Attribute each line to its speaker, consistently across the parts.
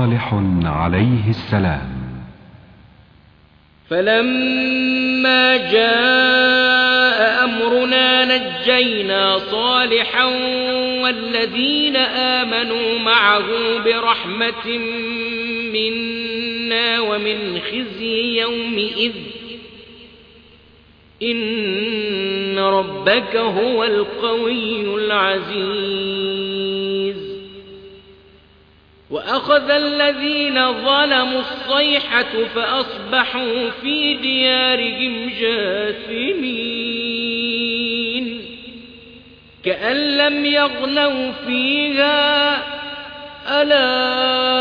Speaker 1: صالح عليه السلام.
Speaker 2: فلما جاء أمرنا نجينا صالحا والذين آمنوا معه برحمة منا ومن خزي يومئذ إن ربك هو القوي العزيز. وأخذ الذين ظلموا الصيحة فأصبحوا في ديارهم جاثمين كأن لم يغنوا فيها ألا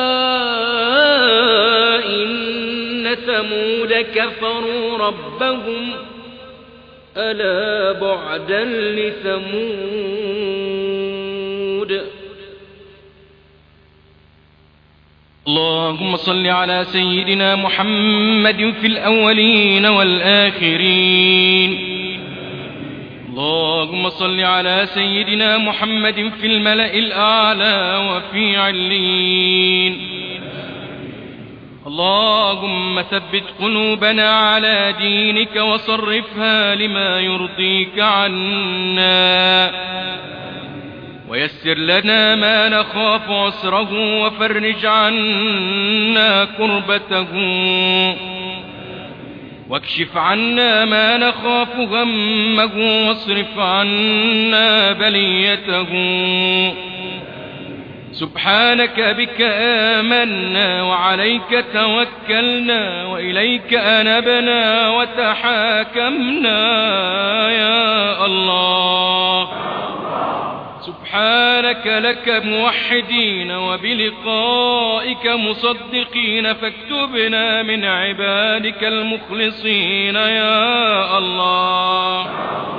Speaker 2: إن ثمود كفروا ربهم ألا بعدا لثمود.
Speaker 3: اللهم صل على سيدنا محمد في الأولين والآخرين. اللهم صل على سيدنا محمد في الملأ الأعلى وفي علين. اللهم ثبت قلوبنا على دينك وصرفها لما يرضيك عنا ويسر لنا ما نخاف عسره وفرج عنا كربته واكشف عنا ما نخاف غمه واصرف عنا بليته. سبحانك بك آمنا وعليك توكلنا وإليك أنبنا وتحاكمنا يا الله. سبحانك لك موحدين وبلقائك مصدقين فاكتبنا من عبادك المخلصين يا الله.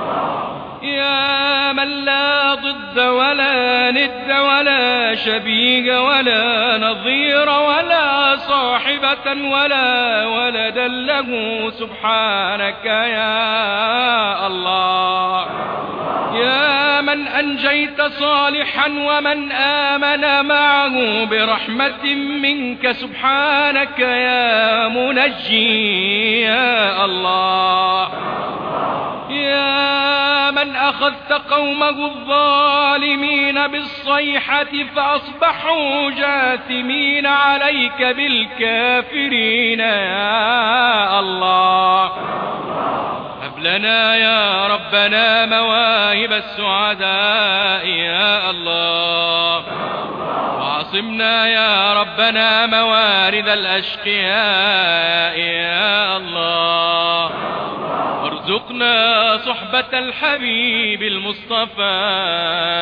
Speaker 3: يا من لا ضد ولا ند ولا شبيه ولا نظير ولا صاحبة ولا ولدا له سبحانك يا الله. يا من أنجيت صالحا ومن آمن معه برحمة منك سبحانك يا منجي يا الله. يا من أخذت قومه الظالمين بالصيحة فأصبحوا جاثمين عليك بالكافرين يا الله. هب لنا يا ربنا مواهب السعداء يا الله. وعصمنا يا ربنا موارد الأشقياء يا الله. وارزقنا صحبة الحبيب المصطفى